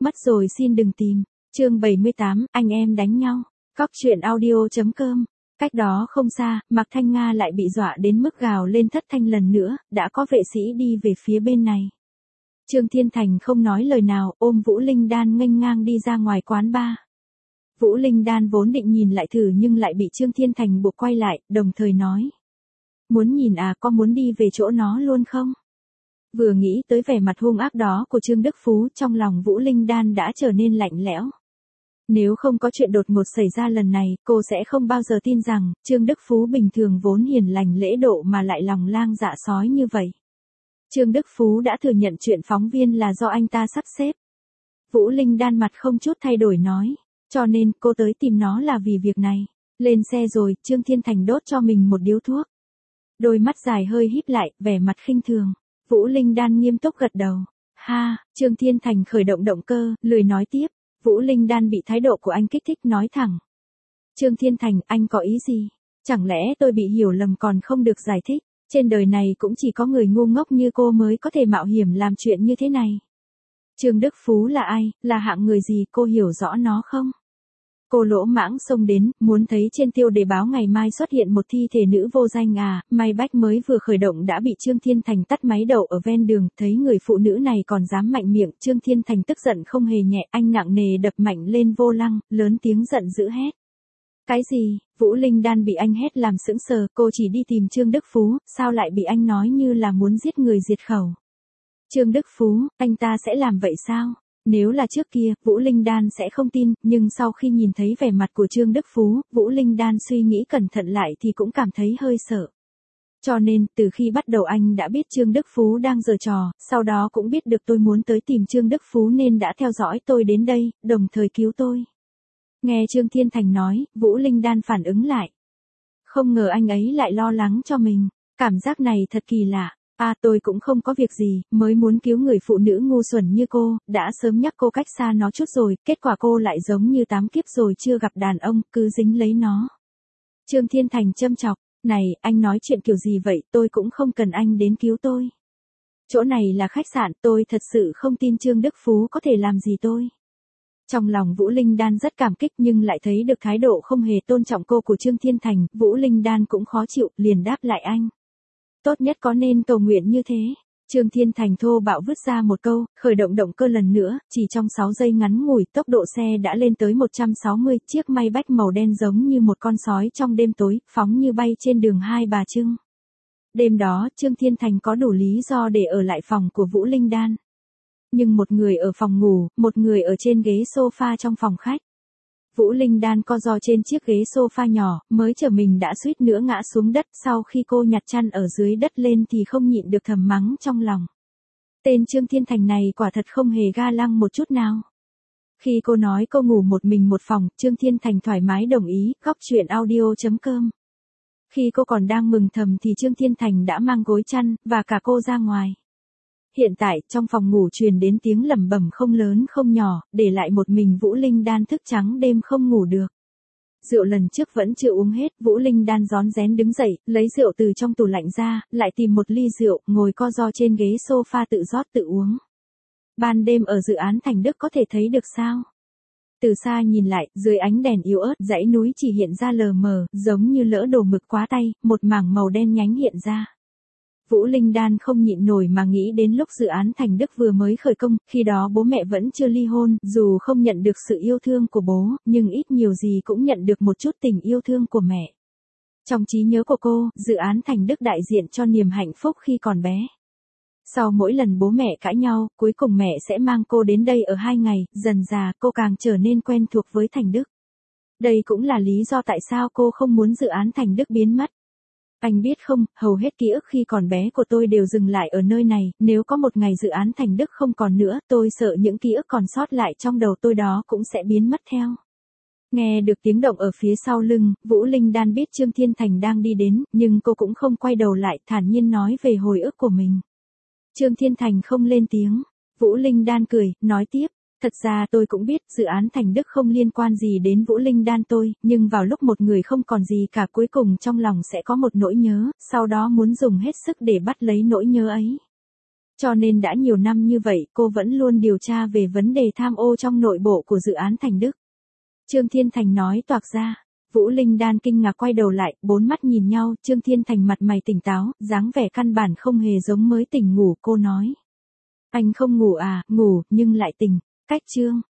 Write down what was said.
Mất rồi xin đừng tìm. Chương 78, anh em đánh nhau. Cóc truyện audio.com. Cách đó không xa, Mạc Thanh Nga lại bị dọa đến mức gào lên thất thanh lần nữa, đã có vệ sĩ đi về phía bên này. Trương Thiên Thành không nói lời nào, ôm Vũ Linh Đan nghênh ngang đi ra ngoài quán bar. Vũ Linh Đan vốn định nhìn lại thử nhưng lại bị Trương Thiên Thành buộc quay lại, đồng thời nói. Muốn nhìn à, có muốn đi về chỗ nó luôn không? Vừa nghĩ tới vẻ mặt hung ác đó của Trương Đức Phú, trong lòng Vũ Linh Đan đã trở nên lạnh lẽo. Nếu không có chuyện đột ngột xảy ra lần này, cô sẽ không bao giờ tin rằng, Trương Đức Phú bình thường vốn hiền lành lễ độ mà lại lòng lang dạ sói như vậy. Trương Đức Phú đã thừa nhận chuyện phóng viên là do anh ta sắp xếp. Vũ Linh Đan mặt không chút thay đổi nói, cho nên cô tới tìm nó là vì việc này. Lên xe rồi, Trương Thiên Thành đốt cho mình một điếu thuốc. Đôi mắt dài hơi híp lại, vẻ mặt khinh thường. Vũ Linh Đan nghiêm túc gật đầu. Ha, Trương Thiên Thành khởi động động cơ, lười nói tiếp. Vũ Linh Đan bị thái độ của anh kích thích nói thẳng. Trương Thiên Thành, anh có ý gì? Chẳng lẽ tôi bị hiểu lầm còn không được giải thích? Trên đời này cũng chỉ có người ngu ngốc như cô mới có thể mạo hiểm làm chuyện như thế này. Trương Đức Phú là ai, là hạng người gì, cô hiểu rõ nó không? Cô lỗ mãng xông đến, muốn thấy trên tiêu đề báo ngày mai xuất hiện một thi thể nữ vô danh à, may bách mới vừa khởi động đã bị Trương Thiên Thành tắt máy đậu ở ven đường, thấy người phụ nữ này còn dám mạnh miệng, Trương Thiên Thành tức giận không hề nhẹ, anh nặng nề đập mạnh lên vô lăng, lớn tiếng giận dữ hét. Cái gì, Vũ Linh Đan bị anh hét làm sững sờ, cô chỉ đi tìm Trương Đức Phú, sao lại bị anh nói như là muốn giết người diệt khẩu. Trương Đức Phú, anh ta sẽ làm vậy sao? Nếu là trước kia, Vũ Linh Đan sẽ không tin, nhưng sau khi nhìn thấy vẻ mặt của Trương Đức Phú, Vũ Linh Đan suy nghĩ cẩn thận lại thì cũng cảm thấy hơi sợ. Cho nên, từ khi bắt đầu anh đã biết Trương Đức Phú đang giở trò, sau đó cũng biết được tôi muốn tới tìm Trương Đức Phú nên đã theo dõi tôi đến đây, đồng thời cứu tôi. Nghe Trương Thiên Thành nói, Vũ Linh Đan phản ứng lại. Không ngờ anh ấy lại lo lắng cho mình, cảm giác này thật kỳ lạ. À, tôi cũng không có việc gì, mới muốn cứu người phụ nữ ngu xuẩn như cô, đã sớm nhắc cô cách xa nó chút rồi, kết quả cô lại giống như 8 kiếp rồi chưa gặp đàn ông, cứ dính lấy nó. Trương Thiên Thành châm chọc, này, anh nói chuyện kiểu gì vậy, tôi cũng không cần anh đến cứu tôi. Chỗ này là khách sạn, tôi thật sự không tin Trương Đức Phú có thể làm gì tôi. Trong lòng Vũ Linh Đan rất cảm kích nhưng lại thấy được thái độ không hề tôn trọng cô của Trương Thiên Thành, Vũ Linh Đan cũng khó chịu, liền đáp lại anh. Tốt nhất có nên cầu nguyện như thế. Trương Thiên Thành thô bạo vứt ra một câu, khởi động động cơ lần nữa, chỉ trong 6 giây ngắn ngủi tốc độ xe đã lên tới 160, chiếc Maybach màu đen giống như một con sói trong đêm tối, phóng như bay trên đường Hai Bà Trưng. Đêm đó, Trương Thiên Thành có đủ lý do để ở lại phòng của Vũ Linh Đan. Nhưng một người ở phòng ngủ, một người ở trên ghế sofa trong phòng khách. Vũ Linh Đan co ro trên chiếc ghế sofa nhỏ, mới chờ mình đã suýt nữa ngã xuống đất, sau khi cô nhặt chăn ở dưới đất lên thì không nhịn được thầm mắng trong lòng. Tên Trương Thiên Thành này quả thật không hề ga lăng một chút nào. Khi cô nói cô ngủ một mình một phòng, Trương Thiên Thành thoải mái đồng ý, Cóc truyện audio.com. Khi cô còn đang mừng thầm thì Trương Thiên Thành đã mang gối chăn, và cả cô ra ngoài. Hiện tại, trong phòng ngủ truyền đến tiếng lẩm bẩm không lớn không nhỏ, để lại một mình Vũ Linh Đan thức trắng đêm không ngủ được. Rượu lần trước vẫn chưa uống hết, Vũ Linh Đan rón rén đứng dậy, lấy rượu từ trong tủ lạnh ra, lại tìm một ly rượu, ngồi co ro trên ghế sofa tự rót tự uống. Ban đêm ở dự án Thành Đức có thể thấy được sao? Từ xa nhìn lại, dưới ánh đèn yếu ớt, dãy núi chỉ hiện ra lờ mờ, giống như lỡ đổ mực quá tay, một mảng màu đen nhánh hiện ra. Vũ Linh Đan không nhịn nổi mà nghĩ đến lúc dự án Thành Đức vừa mới khởi công, khi đó bố mẹ vẫn chưa ly hôn, dù không nhận được sự yêu thương của bố, nhưng ít nhiều gì cũng nhận được một chút tình yêu thương của mẹ. Trong trí nhớ của cô, dự án Thành Đức đại diện cho niềm hạnh phúc khi còn bé. Sau mỗi lần bố mẹ cãi nhau, cuối cùng mẹ sẽ mang cô đến đây ở 2 ngày, dần dà cô càng trở nên quen thuộc với Thành Đức. Đây cũng là lý do tại sao cô không muốn dự án Thành Đức biến mất. Anh biết không, hầu hết ký ức khi còn bé của tôi đều dừng lại ở nơi này, nếu có một ngày dự án Thành Đức không còn nữa, tôi sợ những ký ức còn sót lại trong đầu tôi đó cũng sẽ biến mất theo. Nghe được tiếng động ở phía sau lưng, Vũ Linh Đan biết Trương Thiên Thành đang đi đến, nhưng cô cũng không quay đầu lại, thản nhiên nói về hồi ức của mình. Trương Thiên Thành không lên tiếng, Vũ Linh Đan cười, nói tiếp. Thật ra tôi cũng biết dự án Thành Đức không liên quan gì đến Vũ Linh Đan tôi, nhưng vào lúc một người không còn gì cả cuối cùng trong lòng sẽ có một nỗi nhớ, sau đó muốn dùng hết sức để bắt lấy nỗi nhớ ấy. Cho nên đã nhiều năm như vậy cô vẫn luôn điều tra về vấn đề tham ô trong nội bộ của dự án Thành Đức. Trương Thiên Thành nói toạc ra. Vũ Linh Đan kinh ngạc quay đầu lại, bốn mắt nhìn nhau, Trương Thiên Thành mặt mày tỉnh táo, dáng vẻ căn bản không hề giống mới tỉnh ngủ, cô nói. Anh không ngủ à, ngủ, nhưng lại tỉnh, cách Trương.